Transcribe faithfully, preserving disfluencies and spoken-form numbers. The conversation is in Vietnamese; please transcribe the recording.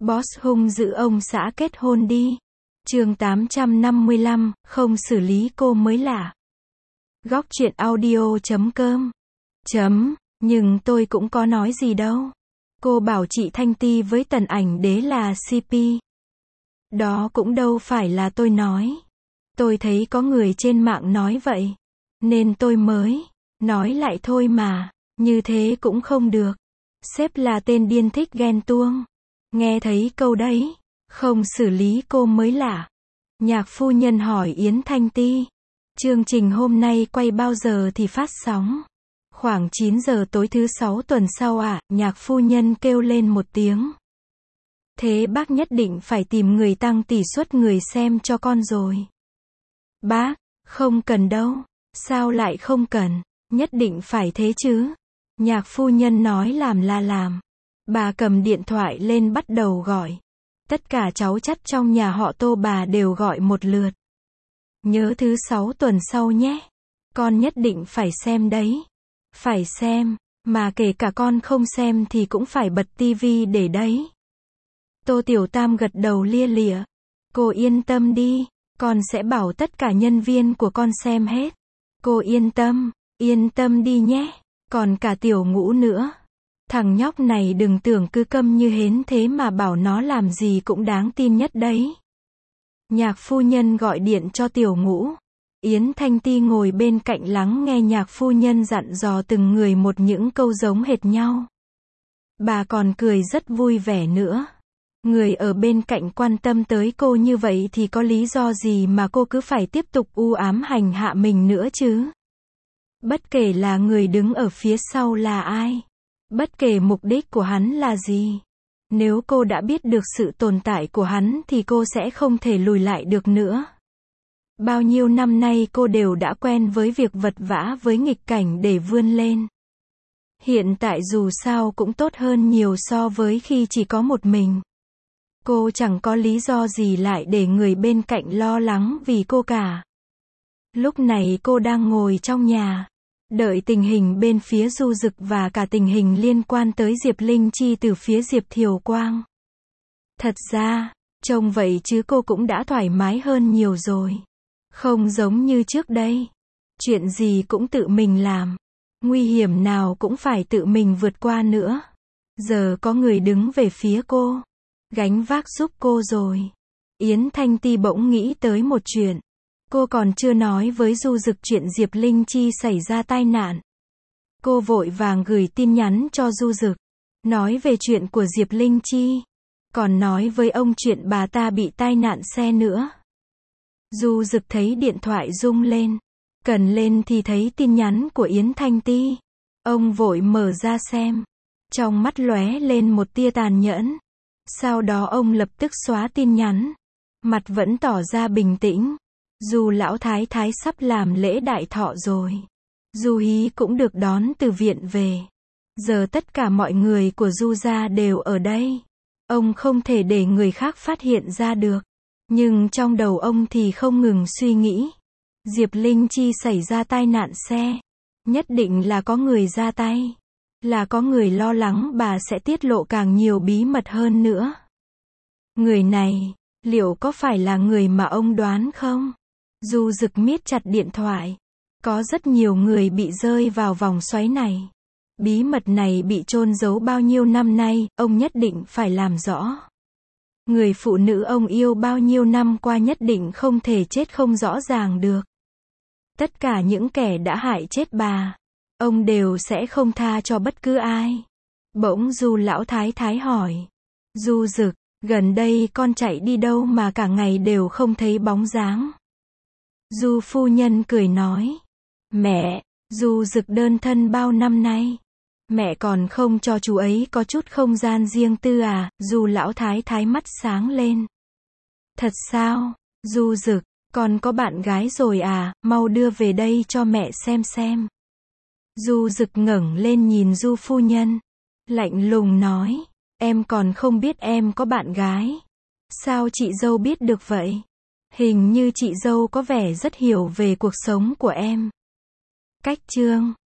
Boss hung dữ ông xã kết hôn đi. Chương tám trăm năm mươi lăm, không xử lý cô mới lạ. Góc truyện audio chấm com. Chấm, nhưng tôi cũng có nói gì đâu. Cô bảo chị Thanh Ti với Tần Ảnh Đế là xê pê. Đó cũng đâu phải là tôi nói. Tôi thấy có người trên mạng nói vậy. Nên tôi mới nói lại thôi mà. Như thế cũng không được. Sếp là tên điên thích ghen tuông. Nghe thấy câu đấy, không xử lý cô mới lạ. Nhạc phu nhân hỏi Yến Thanh Ti. Chương trình hôm nay quay bao giờ thì phát sóng? Khoảng chín giờ tối thứ sáu tuần sau ạ, à, nhạc phu nhân kêu lên một tiếng. Thế bác nhất định phải tìm người tăng tỷ suất người xem cho con rồi. Bác, không cần đâu. Sao lại không cần? Nhất định phải thế chứ. Nhạc phu nhân nói làm là làm. Bà cầm điện thoại lên bắt đầu gọi. Tất cả cháu chắt trong nhà họ Tô bà đều gọi một lượt. Nhớ thứ sáu tuần sau nhé. Con nhất định phải xem đấy. Phải xem, mà kể cả con không xem thì cũng phải bật tivi để đấy. Tô Tiểu Tam gật đầu lia lịa. Cô yên tâm đi, con sẽ bảo tất cả nhân viên của con xem hết. Cô yên tâm, yên tâm đi nhé. Còn cả Tiểu Ngũ nữa. Thằng nhóc này đừng tưởng cứ câm như hến thế mà bảo nó làm gì cũng đáng tin nhất đấy. Nhạc phu nhân gọi điện cho Tiểu Ngũ. Yến Thanh Ti ngồi bên cạnh lắng nghe nhạc phu nhân dặn dò từng người một những câu giống hệt nhau. Bà còn cười rất vui vẻ nữa. Người ở bên cạnh quan tâm tới cô như vậy thì có lý do gì mà cô cứ phải tiếp tục u ám hành hạ mình nữa chứ? Bất kể là người đứng ở phía sau là ai. Bất kể mục đích của hắn là gì. Nếu cô đã biết được sự tồn tại của hắn thì cô sẽ không thể lùi lại được nữa. Bao nhiêu năm nay cô đều đã quen với việc vật vã với nghịch cảnh để vươn lên. Hiện tại dù sao cũng tốt hơn nhiều so với khi chỉ có một mình. Cô chẳng có lý do gì lại để người bên cạnh lo lắng vì cô cả. Lúc này cô đang ngồi trong nhà. Đợi tình hình bên phía Du Dực và cả tình hình liên quan tới Diệp Linh Chi từ phía Diệp Thiều Quang. Thật ra, trông vậy chứ cô cũng đã thoải mái hơn nhiều rồi. Không giống như trước đây. Chuyện gì cũng tự mình làm. Nguy hiểm nào cũng phải tự mình vượt qua nữa. Giờ có người đứng về phía cô. Gánh vác giúp cô rồi. Yến Thanh Ti bỗng nghĩ tới một chuyện. Cô còn chưa nói với Du Dực chuyện Diệp Linh Chi xảy ra tai nạn. Cô vội vàng gửi tin nhắn cho Du Dực. Nói về chuyện của Diệp Linh Chi. Còn nói với ông chuyện bà ta bị tai nạn xe nữa. Du Dực thấy điện thoại rung lên. Cần lên thì thấy tin nhắn của Yến Thanh Ti. Ông vội mở ra xem. Trong mắt lóe lên một tia tàn nhẫn. Sau đó ông lập tức xóa tin nhắn. Mặt vẫn tỏ ra bình tĩnh. Du lão thái thái sắp làm lễ đại thọ rồi. Du Hí cũng được đón từ viện về. Giờ tất cả mọi người của Du gia đều ở đây. Ông không thể để người khác phát hiện ra được. Nhưng trong đầu ông thì không ngừng suy nghĩ. Diệp Linh Chi xảy ra tai nạn xe. Nhất định là có người ra tay. Là có người lo lắng bà sẽ tiết lộ càng nhiều bí mật hơn nữa. Người này, liệu có phải là người mà ông đoán không? Du Dực miết chặt điện thoại. Có rất nhiều người bị rơi vào vòng xoáy này. Bí mật này bị chôn giấu bao nhiêu năm nay, ông nhất định phải làm rõ. Người phụ nữ ông yêu bao nhiêu năm qua nhất định không thể chết không rõ ràng được. Tất cả những kẻ đã hại chết bà, ông đều sẽ không tha cho bất cứ ai. Bỗng Du lão thái thái hỏi. Du Dực, gần đây con chạy đi đâu mà cả ngày đều không thấy bóng dáng? Du phu nhân cười nói. Mẹ, Du Dực đơn thân bao năm nay. Mẹ còn không cho chú ấy có chút không gian riêng tư à? Du lão thái thái mắt sáng lên. Thật sao? Du Dực, con có bạn gái rồi à? Mau đưa về đây cho mẹ xem xem. Du Dực ngẩng lên nhìn Du phu nhân. Lạnh lùng nói. Em còn không biết em có bạn gái. Sao chị dâu biết được vậy? Hình như chị dâu có vẻ rất hiểu về cuộc sống của em. Cách chương